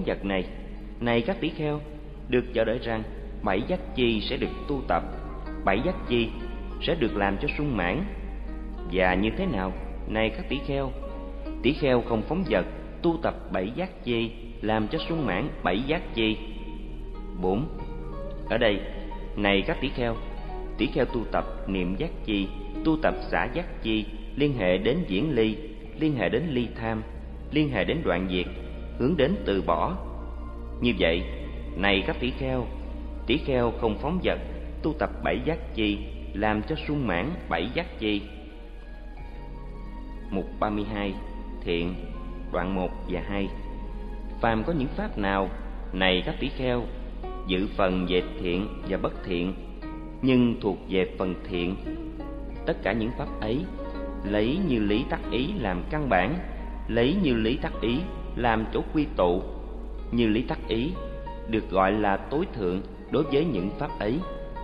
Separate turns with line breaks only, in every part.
dật này, này các tỷ kheo, được chờ đợi rằng 7 giác chi sẽ được tu tập, 7 giác chi sẽ được làm cho sung mãn. Và như thế nào, này các tỷ kheo không phóng dật, tu tập 7 giác chi, làm cho sung mãn 7 giác chi. 4. Ở đây, này các tỷ kheo tu tập niệm giác chi, tu tập xả giác chi, liên hệ đến diễn ly, liên hệ đến ly tham, liên hệ đến đoạn diệt, hướng đến từ bỏ. Như vậy, này các tỷ kheo không phóng dật, tu tập 7 giác chi, làm cho sung mãn 7 giác chi. Mục 32. Thiện, đoạn 1 và 2. Phàm có những pháp nào, này các tỷ kheo, dự phần về thiện và bất thiện, nhưng thuộc về phần thiện, tất cả những pháp ấy lấy như lý tác ý làm căn bản, lấy như lý tác ý làm chỗ quy tụ. Như lý tác ý được gọi là tối thượng đối với những pháp ấy.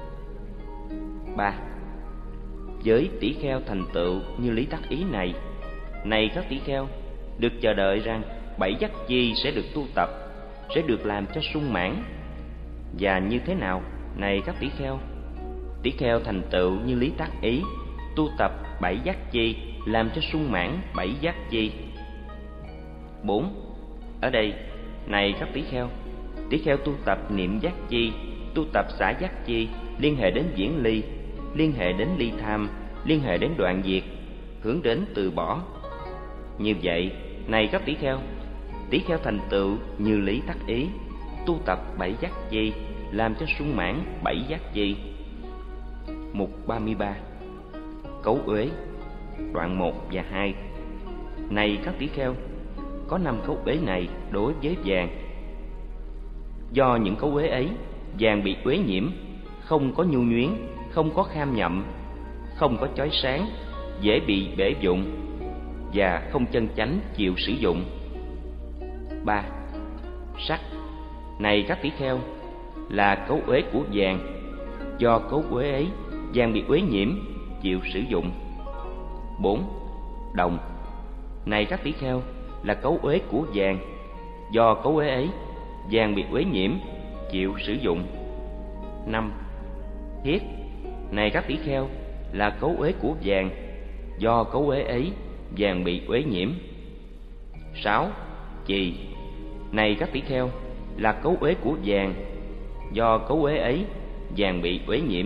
3. Với tỷ kheo thành tựu như lý tác ý này, này các tỷ kheo, được chờ đợi rằng 7 giác chi sẽ được tu tập, sẽ được làm cho sung mãn. Và như thế nào, này các tỷ kheo thành tựu như lý tác ý, tu tập 7 giác chi, làm cho sung mãn 7 giác chi. 4. Ở đây, này các tỷ kheo tu tập niệm giác chi, tu tập xả giác chi, liên hệ đến diễn ly, liên hệ đến ly tham, liên hệ đến đoạn diệt, hướng đến từ bỏ. Như vậy, này các tỷ kheo thành tựu như lý tác ý, tu tập 7 giác chi, làm cho sung mãn 7 giác chi. Mục 33. Cấu uế, đoạn 1 và 2. Này các tỷ kheo, có 5 cấu uế này đối với vàng. Do những cấu uế ấy, vàng bị uế nhiễm, không có nhu nhuyến, không có kham nhậm, không có chói sáng, dễ bị bể dụng và không chân chánh chịu sử dụng. 3. Sắc, này các tỷ kheo, là cấu uế của vàng. Do cấu uế ấy, vàng bị uế nhiễm, chịu sử dụng. 4. Đồng, này các tỷ kheo, là cấu uế của vàng. Do cấu uế ấy, vàng bị uế nhiễm, chịu sử dụng. 5. Thiết, này các tỷ kheo, là cấu uế của vàng. Do cấu uế ấy, vàng bị uế nhiễm. 6. Chì, này các tỷ kheo, là cấu uế của vàng. Do cấu uế ấy, vàng bị uế nhiễm.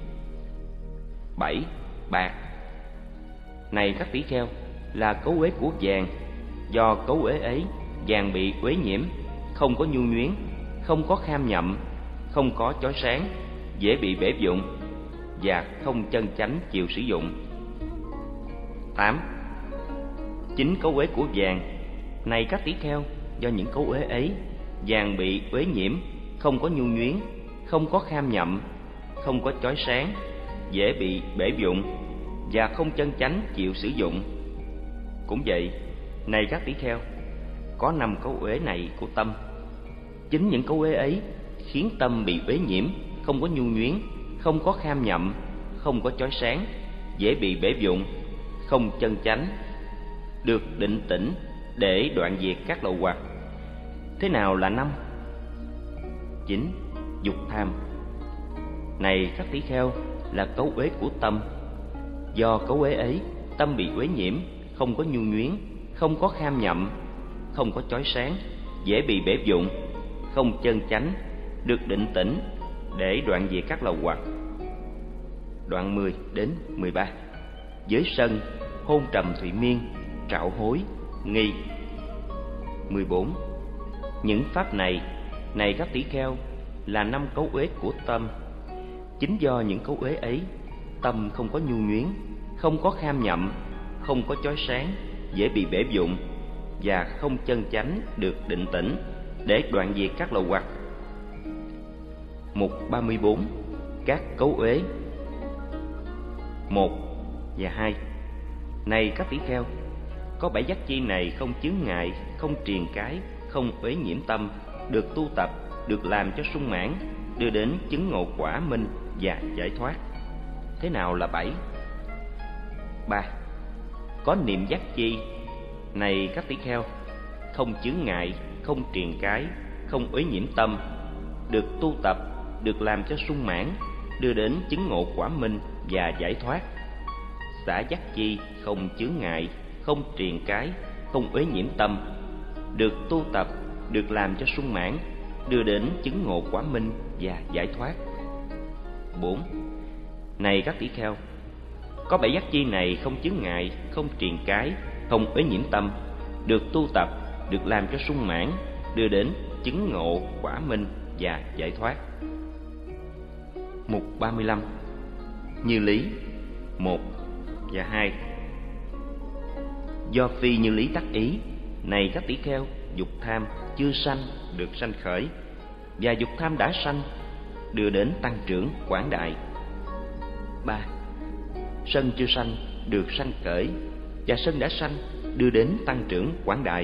7. Bạc, này các tỷ kheo, là cấu uế của vàng. Do cấu uế ấy, vàng bị uế nhiễm, không có nhu nhuyến, không có kham nhậm, không có chói sáng, dễ bị bể dụng và không chân chánh chịu sử dụng. 8. Chính cấu uế của vàng, này các tỷ kheo, do những cấu uế ấy, vàng bị uế nhiễm, không có nhu nhuyến, không có kham nhậm, không có chói sáng, dễ bị bể dụng và không chân chánh chịu sử dụng. Cũng vậy, này các tỷ kheo, có 5 cấu uế này của tâm. Chính những cấu uế ấy khiến tâm bị uế nhiễm, không có nhu nhuyến, không có kham nhậm, không có chói sáng, dễ bị bể dụng, không chân chánh, được định tĩnh để đoạn diệt các lậu hoặc. Thế nào là 5? 9. Dục tham, này các tỷ kheo, là cấu uế của tâm. Do cấu uế ấy, tâm bị uế nhiễm, không có nhu nhuyến, không có kham nhậm, không có chói sáng, dễ bị bể dụng, không chân chánh, được định tĩnh để đoạn diệt các lậu hoặc. Đoạn 10 đến 13. Giới sân, hôn trầm thụy miên, trạo hối, nghi. 14. Những pháp này, này các tỷ kheo, là 5 cấu uế của tâm. Chính do những cấu uế ấy, tâm không có nhu nhuyến, không có kham nhậm, không có chói sáng, dễ bị bể dụng và không chân chánh được định tĩnh để đoạn diệt các lậu hoặc. Mục 34. Các cấu uế 1 và 2. Này các tỷ kheo, có 7 giác chi này không chướng ngại, không triền cái, không uế nhiễm tâm, được tu tập, được làm cho sung mãn, đưa đến chứng ngộ quả minh và giải thoát. Thế nào là 7? 3. Có niệm giác chi, này các tỷ kheo, không chướng ngại, không triền cái, không uế nhiễm tâm, được tu tập, được làm cho sung mãn, đưa đến chứng ngộ quả minh và giải thoát. Xả dắt chi, không chướng ngại, không triền cái, không uế nhiễm tâm, được tu tập, được làm cho sung mãn, đưa đến chứng ngộ quả minh và giải thoát. 4. Này các tỷ kheo, có 7 giác chi này không chướng ngại, không triền cái, không uế nhiễm tâm, được tu tập, được làm cho sung mãn, đưa đến chứng ngộ quả minh và giải thoát. Mục 35. Như lý 1 và 2. Do phi như lý tác ý, này các tỷ kheo, dục tham chưa sanh được sanh khởi, và dục tham đã sanh đưa đến tăng trưởng quảng đại. 3. Sân chưa sanh được sanh khởi, và sân đã sanh đưa đến tăng trưởng quảng đại.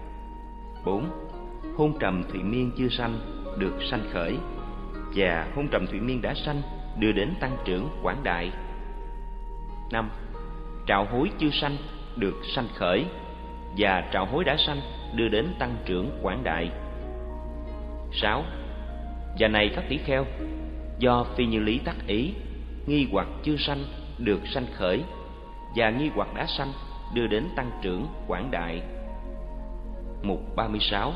4. Hôn trầm thụy miên chưa sanh được sanh khởi, và hôn trầm thụy miên đã sanh đưa đến tăng trưởng quảng đại. 5. Trạo hối chưa sanh được sanh khởi, và trạo hối đã sanh đưa đến tăng trưởng quảng đại. 6. Và này các tỷ kheo, do phi như lý tác ý, nghi hoặc chưa sanh được sanh khởi, và nghi hoặc đã sanh đưa đến tăng trưởng quảng đại. Mục 36.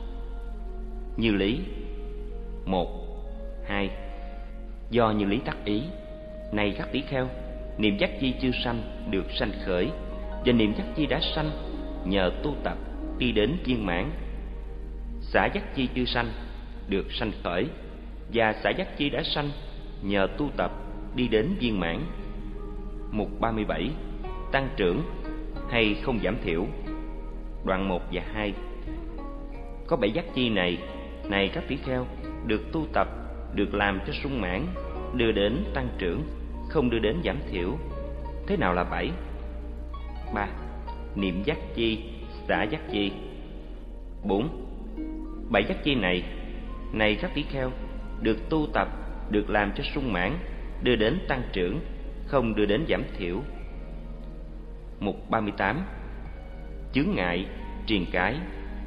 Như lý 1, 2. Do như lý tác ý, này các tỷ kheo, niệm giác chi chưa sanh được sanh khởi, và niệm giác chi đã sanh nhờ tu tập đi đến viên mãn. Xả giác chi chưa sanh được sanh khởi, và xả giác chi đã sanh nhờ tu tập đi đến viên mãn. Mục 37. Tăng trưởng hay không giảm thiểu. Đoạn 1 và 2. Có 7 giác chi này, này các tỷ kheo, được tu tập, được làm cho sung mãn, đưa đến tăng trưởng, không đưa đến giảm thiểu. Thế nào là 7? 3. Niệm giác chi, xả giác chi. 4. 7 giác chi này, này các tỷ kheo, được tu tập, được làm cho sung mãn, đưa đến tăng trưởng, không đưa đến giảm thiểu. Mục 38. Chướng ngại, triền cái.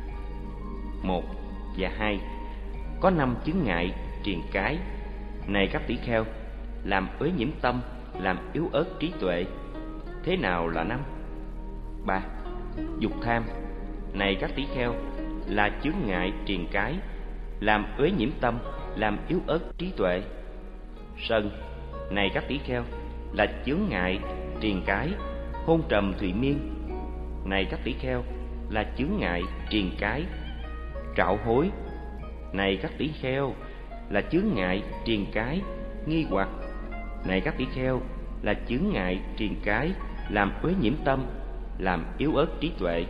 1 và 2. Có 5 chướng ngại, triền cái, này các tỷ kheo, làm uế nhiễm tâm, làm yếu ớt trí tuệ. Thế nào là 5? 3. Dục tham, này các tỷ kheo, là chướng ngại triền cái, làm uế nhiễm tâm, làm yếu ớt trí tuệ. Sân, này các tỷ kheo, là chướng ngại triền cái, hôn trầm thụy miên, này các tỷ kheo, là chướng ngại triền cái. Trạo hối, này các tỷ kheo, là chướng ngại triền cái. Nghi hoặc, này các tỷ kheo, là chướng ngại triền cái, làm uế nhiễm tâm, làm yếu ớt trí tuệ.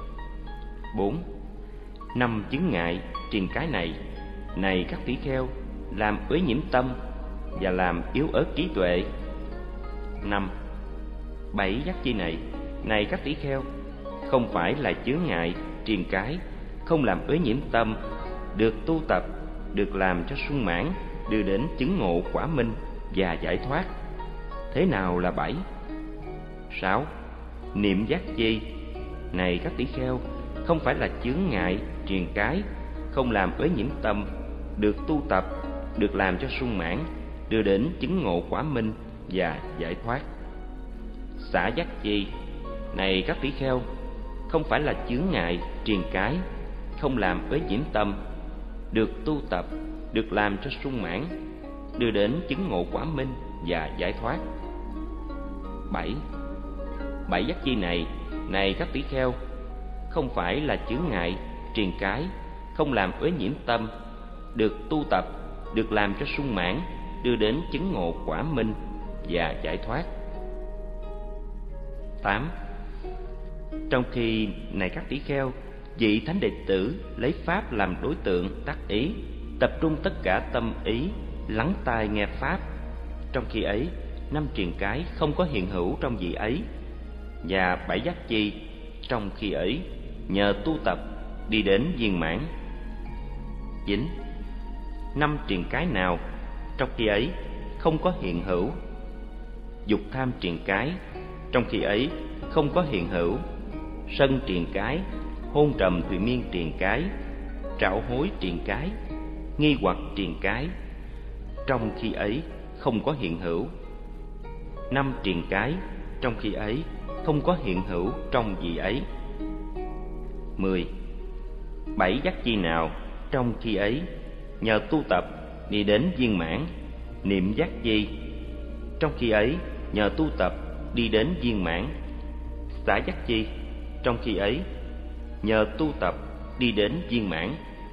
4. 5 chướng ngại triền cái này, này các tỷ kheo, làm uế nhiễm tâm và làm yếu ớt trí tuệ. 5. 7 giác chi này, này các tỷ kheo, không phải là chướng ngại triền cái, không làm uế nhiễm tâm, được tu tập, được làm cho sung mãn, đưa đến chứng ngộ quả minh và giải thoát. Thế nào là 7? 6. Niệm giác chi, này các tỷ kheo, không phải là chướng ngại triền cái, không làm uế nhiễm tâm, được tu tập, được làm cho sung mãn, đưa đến chứng ngộ quả minh và giải thoát. Xả giác chi, này các tỷ kheo, không phải là chướng ngại triền cái, không làm uế nhiễm tâm, được tu tập, được làm cho sung mãn, đưa đến chứng ngộ quả minh và giải thoát. 7. 7 giác chi này, này các tỷ kheo, không phải là chướng ngại triền cái, không làm uế nhiễm tâm, được tu tập, được làm cho sung mãn, đưa đến chứng ngộ quả minh và giải thoát. 8. Trong khi, này các tỷ kheo, vị thánh đệ tử lấy pháp làm đối tượng tác ý, tập trung tất cả tâm ý, lắng tai nghe pháp. Trong khi ấy, 5 triền cái không có hiện hữu trong vị ấy, và 7 giác chi trong khi ấy nhờ tu tập đi đến viên mãn. 9. 5 triền cái nào trong khi ấy không có hiện hữu? Dục tham triền cái trong khi ấy không có hiện hữu. Sân triền cái, hôn trầm thụy miên triền cái, trạo hối triền cái, nghi hoặc triền cái. Trong khi ấy không có hiện hữu. 5 triền cái, trong khi ấy không có hiện hữu trong vị ấy. 10. 7 giác chi nào trong khi ấy nhờ tu tập đi đến viên mãn, niệm giác chi, trong khi ấy nhờ tu tập đi đến viên mãn, xả giác chi, trong khi ấy nhờ tu tập đi đến viên mãn.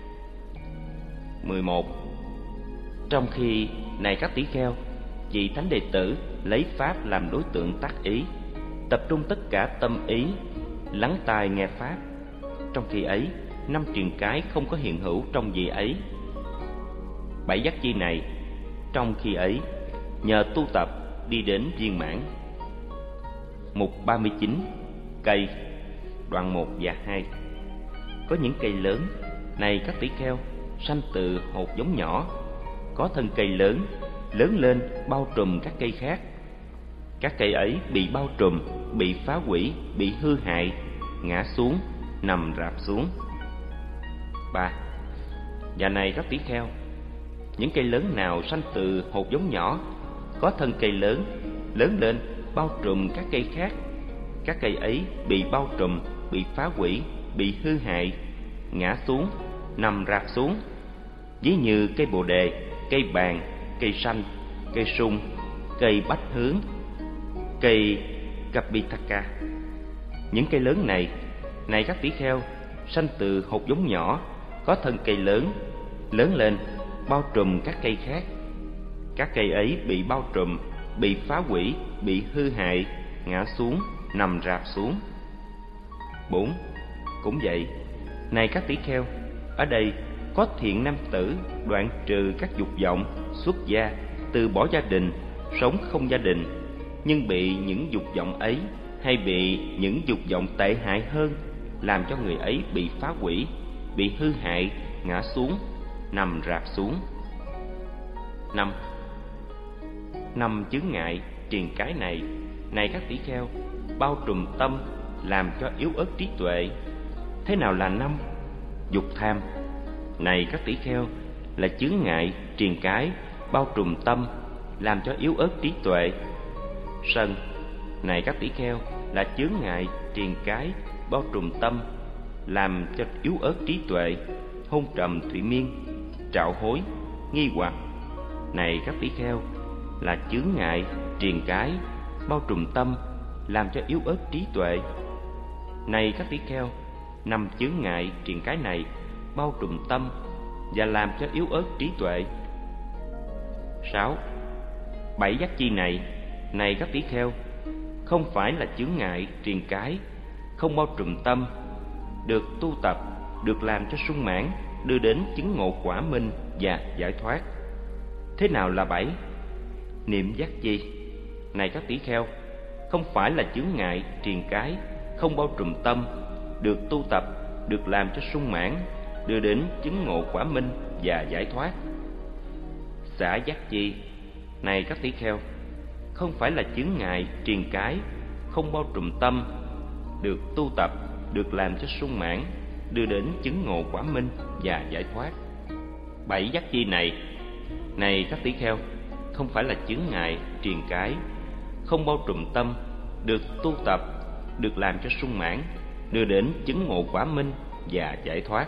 11. Trong khi này các tỷ kheo, vị thánh đệ tử lấy pháp làm đối tượng tác ý, tập trung tất cả tâm ý, lắng tai nghe pháp. Trong khi ấy, 5 triền cái không có hiện hữu trong vị ấy. 7 giác chi này, trong khi ấy, nhờ tu tập đi đến viên mãn. Mục 39. Cây. Đoạn 1 và 2. Có những cây lớn, này các tỷ kheo, sanh từ hột giống nhỏ, có thân cây lớn, lớn lên bao trùm các cây khác. Các cây ấy bị bao trùm, bị phá hủy, bị hư hại, ngã xuống, nằm rạp xuống. 3. Và này các tỷ kheo, những cây lớn nào sanh từ hột giống nhỏ, có thân cây lớn, lớn lên bao trùm các cây khác. Các cây ấy bị bao trùm, bị phá hủy, bị hư hại, ngã xuống, nằm rạp xuống. Ví như cây bồ đề, cây bàng, cây xanh, cây sung, cây bách hướng, cây Kapitaka. Những cây lớn này, này các tỷ kheo, sanh từ hột giống nhỏ, có thân cây lớn, lớn lên bao trùm các cây khác. Các cây ấy bị bao trùm, bị phá hủy, bị hư hại, ngã xuống, nằm rạp xuống. 4. Cũng vậy, này các tỷ kheo, ở đây có thiện nam tử đoạn trừ các dục vọng, xuất gia, từ bỏ gia đình, sống không gia đình, nhưng bị những dục vọng ấy hay bị những dục vọng tệ hại hơn làm cho người ấy bị phá hủy, bị hư hại, ngã xuống, nằm rạp xuống. 5. 5 chướng ngại triền cái này, này các tỷ kheo, bao trùm tâm, làm cho yếu ớt trí tuệ. Thế nào là 5? Dục tham, này các tỷ kheo, là chướng ngại triền cái bao trùm tâm, làm cho yếu ớt trí tuệ. Sân, này các tỷ kheo, là chướng ngại triền cái bao trùm tâm, làm cho yếu ớt trí tuệ. Hôn trầm thụy miên, trạo hối, nghi hoặc, này các tỷ kheo, là chướng ngại triền cái bao trùm tâm, làm cho yếu ớt trí tuệ. Này các tỷ kheo, 5 chướng ngại triền cái này bao trùm tâm và làm cho yếu ớt trí tuệ. 6. 7 giác chi này, này các tỷ kheo, không phải là chướng ngại triền cái, không bao trùm tâm, được tu tập, được làm cho sung mãn, đưa đến chứng ngộ quả minh và giải thoát. Thế nào là 7? Niệm giác chi, này các tỷ kheo, không phải là chướng ngại triền cái, không bao trùm tâm, được tu tập, được làm cho sung mãn, đưa đến chứng ngộ quả minh và giải thoát. Xả giác chi, này các tỷ kheo, không phải là chướng ngại triền cái, không bao trùm tâm, được tu tập, được làm cho sung mãn, đưa đến chứng ngộ quả minh và giải thoát. 7 giác chi này, này các tỷ kheo, không phải là chướng ngại triền cái, không bao trùm tâm, được tu tập, được làm cho sung mãn, đưa đến chứng ngộ quả minh và giải thoát.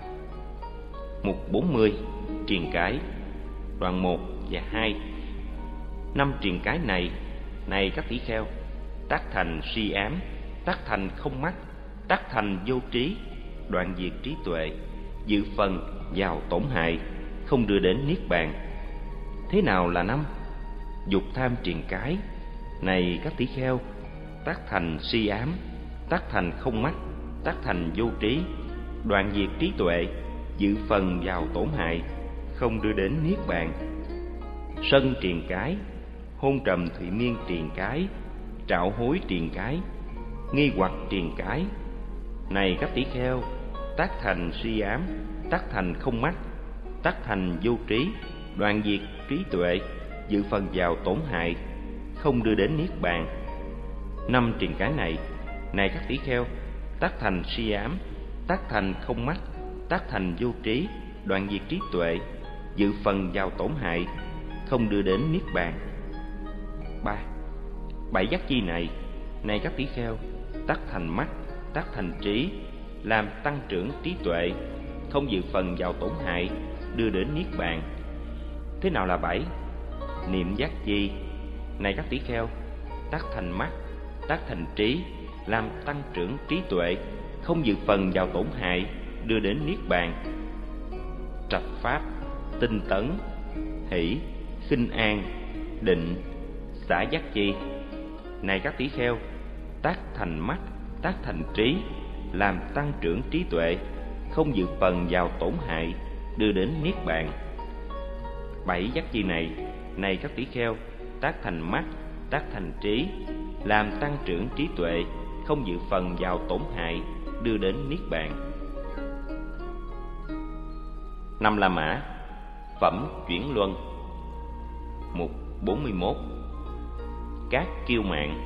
Mục 40. Triền cái. Đoạn 1 và 2. 5 triền cái này, này các tỷ kheo, tác thành si ám, tác thành không mắt, tác thành vô trí, đoạn diệt trí tuệ, dự phần vào tổn hại, không đưa đến niết bàn. Thế nào là 5? Dục tham triền cái, này các tỷ kheo, tác thành si ám, tác thành không mắt, tác thành vô trí, đoạn diệt trí tuệ, dự phần vào tổn hại, không đưa đến niết bàn. Sân triền cái, hôn trầm thụy miên triền cái, trạo hối triền cái, nghi hoặc triền cái, này các tỷ kheo, tác thành si ám, tác thành không mắt, tác thành vô trí, đoạn diệt trí tuệ, dự phần vào tổn hại, không đưa đến niết bàn. 5 triền cái này, này các tỷ kheo, tác thành si ám, tác thành không mắt, tác thành vô trí, đoạn diệt trí tuệ, dự phần vào tổn hại, không đưa đến niết bàn. 3. Bảy giác chi này các tỷ kheo, tác thành mắt, tác thành trí, làm tăng trưởng trí tuệ, không dự phần vào tổn hại, đưa đến niết bàn. Thế nào là bảy? Niệm giác chi này các tỷ kheo, tác thành mắt, tác thành trí, làm tăng trưởng trí tuệ, không dự phần vào tổn hại, đưa đến niết bàn. Trạch pháp, tinh tấn, hỷ, khinh an, định, xả giác chi này các tỷ kheo, tác thành mắt, tác thành trí, làm tăng trưởng trí tuệ, không dự phần vào tổn hại, đưa đến niết bàn. Bảy giác chi này các tỷ kheo, tác thành mắt, tác thành trí, làm tăng trưởng trí tuệ, không dự phần vào tổn hại, đưa đến niết bàn. 5 La Mã, phẩm chuyển luân. Mục 41. Các kiêu mạn.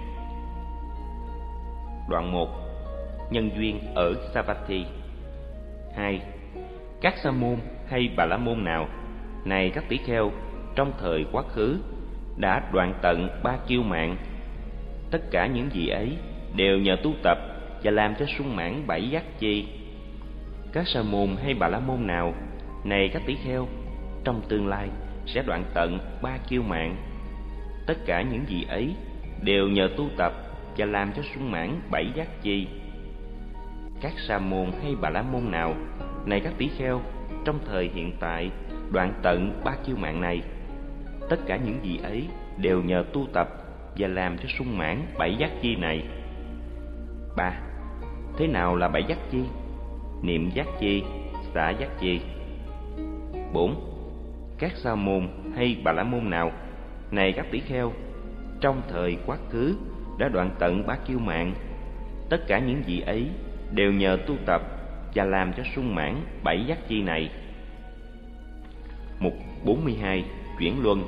Đoạn 1. Nhân duyên ở Savatthi. 2. Các sa môn hay bà la môn nào này các tỷ kheo, trong thời quá khứ đã đoạn tận 3 kiêu mạn. Tất cả những gì ấy đều nhờ tu tập và làm cho sung mãn 7 giác chi. Các sa môn hay bà la môn nào này các tỷ kheo, trong tương lai sẽ đoạn tận 3 kiêu mạn. Tất cả những gì ấy đều nhờ tu tập và làm cho sung mãn 7 giác chi. Các sa môn hay bà la môn nào này các tỷ kheo, trong thời hiện tại đoạn tận 3 kiêu mạn này. Tất cả những gì ấy đều nhờ tu tập và làm cho sung mãn 7 giác chi này. 3. Thế nào là 7 giác chi? Niệm giác chi, xả giác chi. 4. Các sa môn hay bà la môn nào này các tỷ kheo, trong thời quá khứ đã đoạn tận 3 kiêu mạn. Tất cả những gì ấy đều nhờ tu tập và làm cho sung mãn 7 giác chi này. Mục 42. Chuyển luân.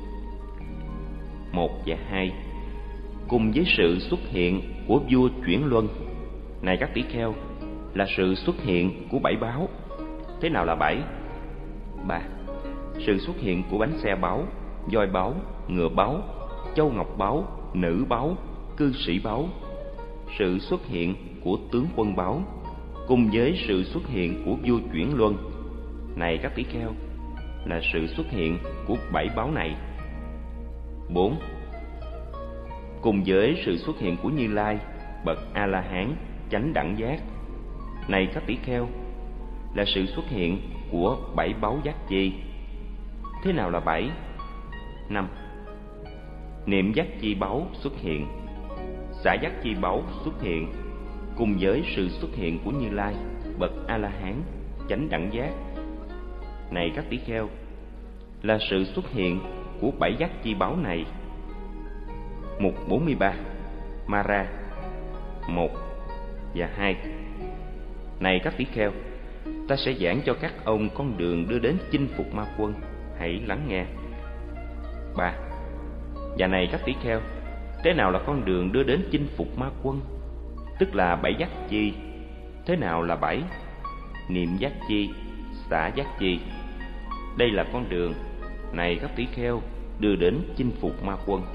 1 và 2. Cùng với sự xuất hiện của vua chuyển luân này các tỷ kheo, là sự xuất hiện của 7 báu. Thế nào là 7? 3. Sự xuất hiện của bánh xe báu, voi báu, ngựa báu, châu ngọc báu, nữ báu, cư sĩ báu. Sự xuất hiện của tướng quân báu, cùng với sự xuất hiện của vua chuyển luân này các tỷ kheo, là sự xuất hiện của 7 báu này. 4. Cùng với sự xuất hiện của Như Lai, bậc A-la-hán, chánh đẳng giác này các tỷ kheo, là sự xuất hiện của 7 báu giác chi. Thế nào là 7? 5. Niệm giác chi báu xuất hiện, xả giác chi báu xuất hiện, cùng với sự xuất hiện của Như Lai, bậc A-la-hán, chánh đẳng giác này các tỷ kheo, là sự xuất hiện của 7 giác chi báu này. Mục 43. Mara. 1 và 2. Này các tỷ kheo, ta sẽ giảng cho các ông con đường đưa đến chinh phục ma quân, hãy lắng nghe. 3. Và này các tỷ kheo, thế nào là con đường đưa đến chinh phục ma quân? Tức là 7 giác chi. Thế nào là 7? Niệm giác chi, xả giác chi. Đây là con đường này các tỷ kheo, đưa đến chinh phục ma quân.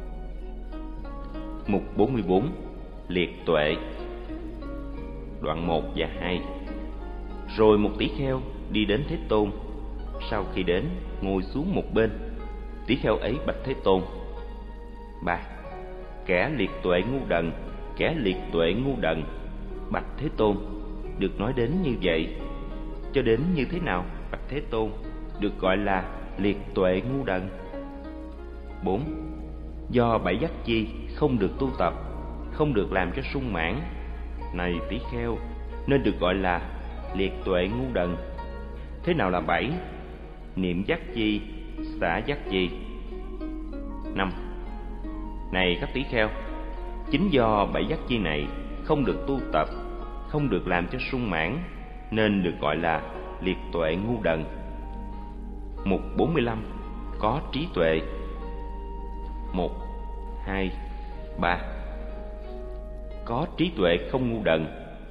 Mục 44. Liệt tuệ. Đoạn 1 và 2. Rồi một tỷ kheo đi đến Thế Tôn. Sau khi đến, ngồi xuống một bên. Tỷ kheo ấy bạch Thế Tôn: 3. Kẻ liệt tuệ ngu đần, kẻ liệt tuệ ngu đần. Bạch Thế Tôn: được nói đến như vậy. Cho đến như thế nào, bạch Thế Tôn, được gọi là liệt tuệ ngu đần? 4. Do 7 giác chi không được tu tập, không được làm cho sung mãn, này tỷ kheo, nên được gọi là liệt tuệ ngu đần. Thế nào là 7? Niệm giác chi, xả giác chi. 5. Này các tỷ kheo, chính do 7 giác chi này không được tu tập, không được làm cho sung mãn, nên được gọi là liệt tuệ ngu đần. Mục 45. Có trí tuệ. 1, 2, 3. Có trí tuệ không ngu đần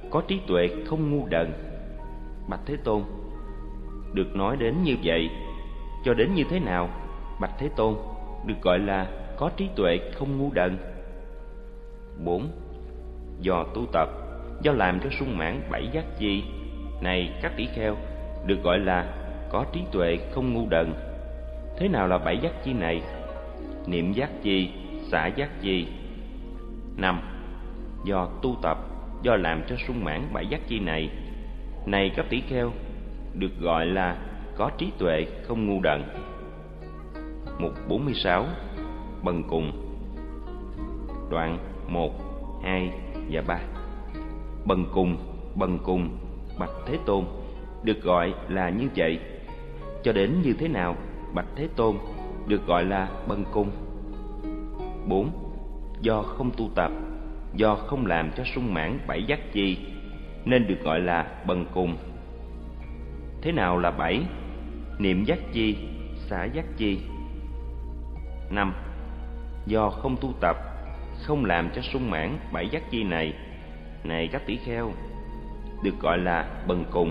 có trí tuệ không ngu đần. Bạch Thế Tôn, được nói đến như vậy, cho đến như thế nào, Bạch Thế Tôn, được gọi là có trí tuệ không ngu đần? 4. Do tu tập, do làm cho sung mãn 7 giác chi, này các tỷ kheo, được gọi là có trí tuệ không ngu đần. Thế nào là 7 giác chi này? Niệm giác chi, xả giác chi. 5. Do tu tập, do làm cho sung mãn 7 giác chi này, này các tỷ kheo, được gọi là có trí tuệ không ngu đần. Mục 46. Bần cùng. Đoạn 1, 2 và 3. Bần cùng, Bạch Thế Tôn, được gọi là như vậy. Cho đến như thế nào, Bạch Thế Tôn, được gọi là bần cùng? 4. Do không tu tập, do không làm cho sung mãn 7 giác chi, nên được gọi là bần cùng. Thế nào là 7? Niệm giác chi, xả giác chi. 5. Do không tu tập, không làm cho sung mãn 7 giác chi này, này các tỷ kheo, được gọi là bần cùng.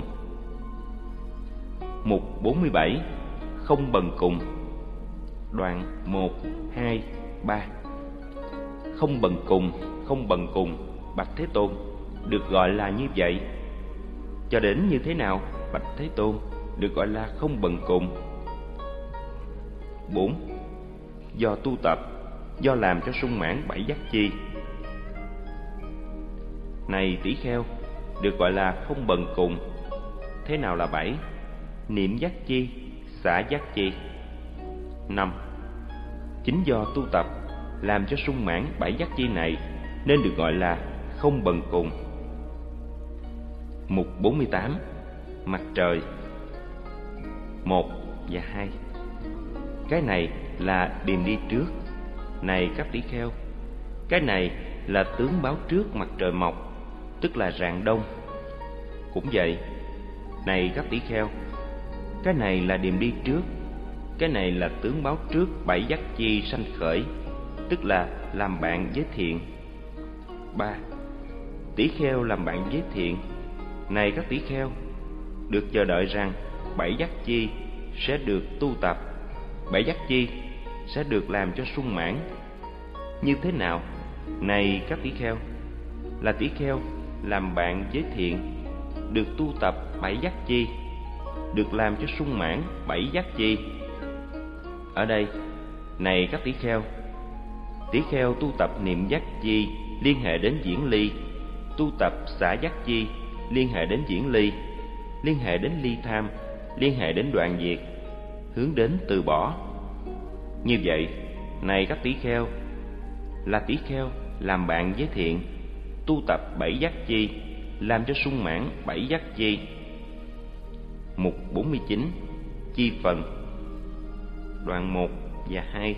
Mục 47. Không bần cùng. Đoạn 1, 2, 3. Không bần cùng, Bạch Thế Tôn, được gọi là như vậy. Cho đến như thế nào, Bạch Thế Tôn, được gọi là không bần cùng? 4. Do tu tập, do làm cho sung mãn 7 giác chi, này tỷ kheo, được gọi là không bần cùng. Thế nào là 7? Niệm giác chi, xả giác chi. 5. Chính do tu tập, làm cho sung mãn 7 giác chi này, nên được gọi là không bần cùng. Mục 48. Mặt trời. 1 và 2. Cái này là điềm đi trước, này các tỷ kheo. Cái này là tướng báo trước mặt trời mọc, tức là rạng đông. Cũng vậy, này các tỷ kheo, cái này là điềm đi trước, cái này là tướng báo trước 7 giác chi sanh khởi, tức là làm bạn với thiện. 3. Tỷ kheo làm bạn với thiện, này các tỷ kheo, được chờ đợi rằng 7 giác chi sẽ được tu tập, 7 giác chi sẽ được làm cho sung mãn. Như thế nào, này các tỷ kheo? Là tỷ kheo làm bạn với thiện, được tu tập 7 giác chi, được làm cho sung mãn 7 giác chi. Ở đây, này các tỷ kheo tu tập niệm giác chi liên hệ đến diễn ly, tu tập xả giác chi liên hệ đến diễn ly, liên hệ đến ly tham, liên hệ đến đoạn diệt, hướng đến từ bỏ. Như vậy, này các tỷ kheo, là tỷ kheo làm bạn với thiện, tu tập 7 giác chi, làm cho sung mãn 7 giác chi. Mục 49. Chi phần. Đoạn 1 và 2.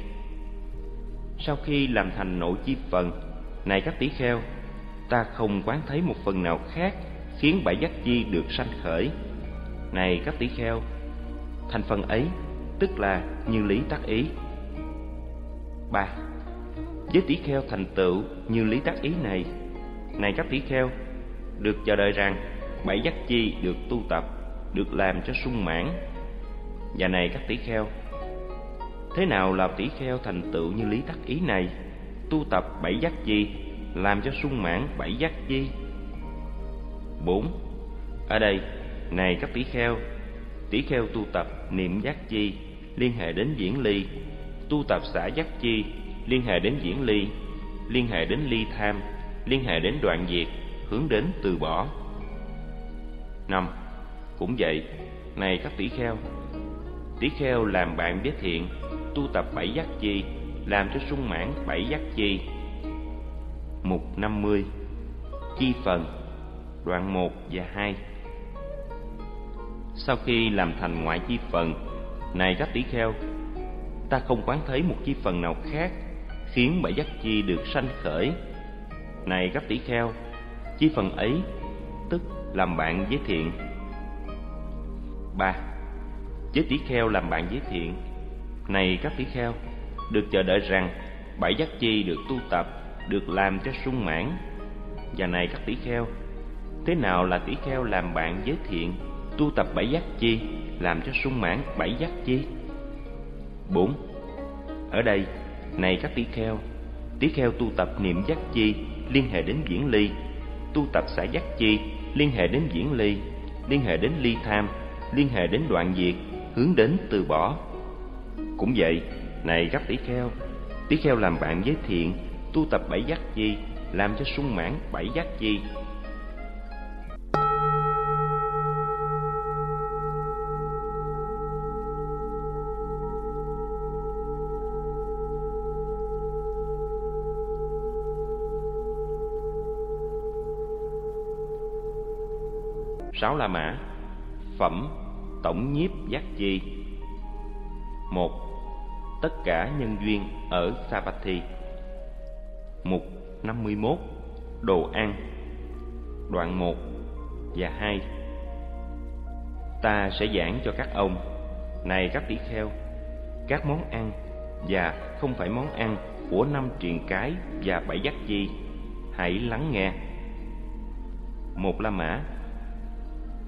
Sau khi làm thành nội chi phần, này các tỷ kheo, ta không quán thấy một phần nào khác khiến 7 giác chi được sanh khởi. Này các tỷ kheo, thành phần ấy tức là như lý tác ý. 3. Với tỷ kheo thành tựu như lý tác ý này, này các tỷ kheo, được chờ đợi rằng 7 giác chi được tu tập, được làm cho sung mãn. Và này các tỷ kheo, thế nào là tỷ kheo thành tựu như lý tác ý này, tu tập 7 giác chi, làm cho sung mãn 7 giác chi? 4. Ở đây, này các tỷ kheo tu tập niệm giác chi liên hệ đến diễn ly, tu tập xả giác chi liên hệ đến diễn ly, liên hệ đến ly tham, liên hệ đến đoạn diệt, hướng đến từ bỏ. 5. Cũng vậy, này các tỷ kheo làm bạn với thiện, tu tập 7 giác chi, làm cho sung mãn 7 giác chi. Mục 50. Chi phần. Đoạn 1 và 2. Sau khi làm thành ngoại chi phần, này các tỷ kheo, ta không quán thấy một chi phần nào khác khiến 7 giác chi được sanh khởi. Này các tỷ kheo, chi phần ấy tức làm bạn với thiện. 3. Với tỷ kheo làm bạn với thiện, này các tỷ kheo, được chờ đợi rằng 7 giác chi được tu tập, được làm cho sung mãn. Và này các tỷ kheo, Thế nào là tỷ kheo làm bạn với thiện, tu tập bảy giác chi, làm cho sung mãn bảy giác chi? 4. Ở đây, này các tỷ kheo tu tập niệm giác chi liên hệ đến viễn ly, tu tập xả giác chi liên hệ đến viễn ly, liên hệ đến ly tham, liên hệ đến đoạn diệt, hướng đến từ bỏ. Cũng vậy, này các tỷ kheo làm bạn với thiện, tu tập bảy giác chi, làm cho sung mãn bảy giác chi. Sáu La Mã. Phẩm tổng nhiếp giác chi. 1. Tất cả nhân duyên ở Savatthi. Mục 51. Đồ ăn. Đoạn 1 và 2. Ta sẽ giảng cho các ông, này các tỷ kheo, các món ăn và không phải món ăn của 5 triền cái và 7 giác chi. Hãy lắng nghe. 1 La Mã.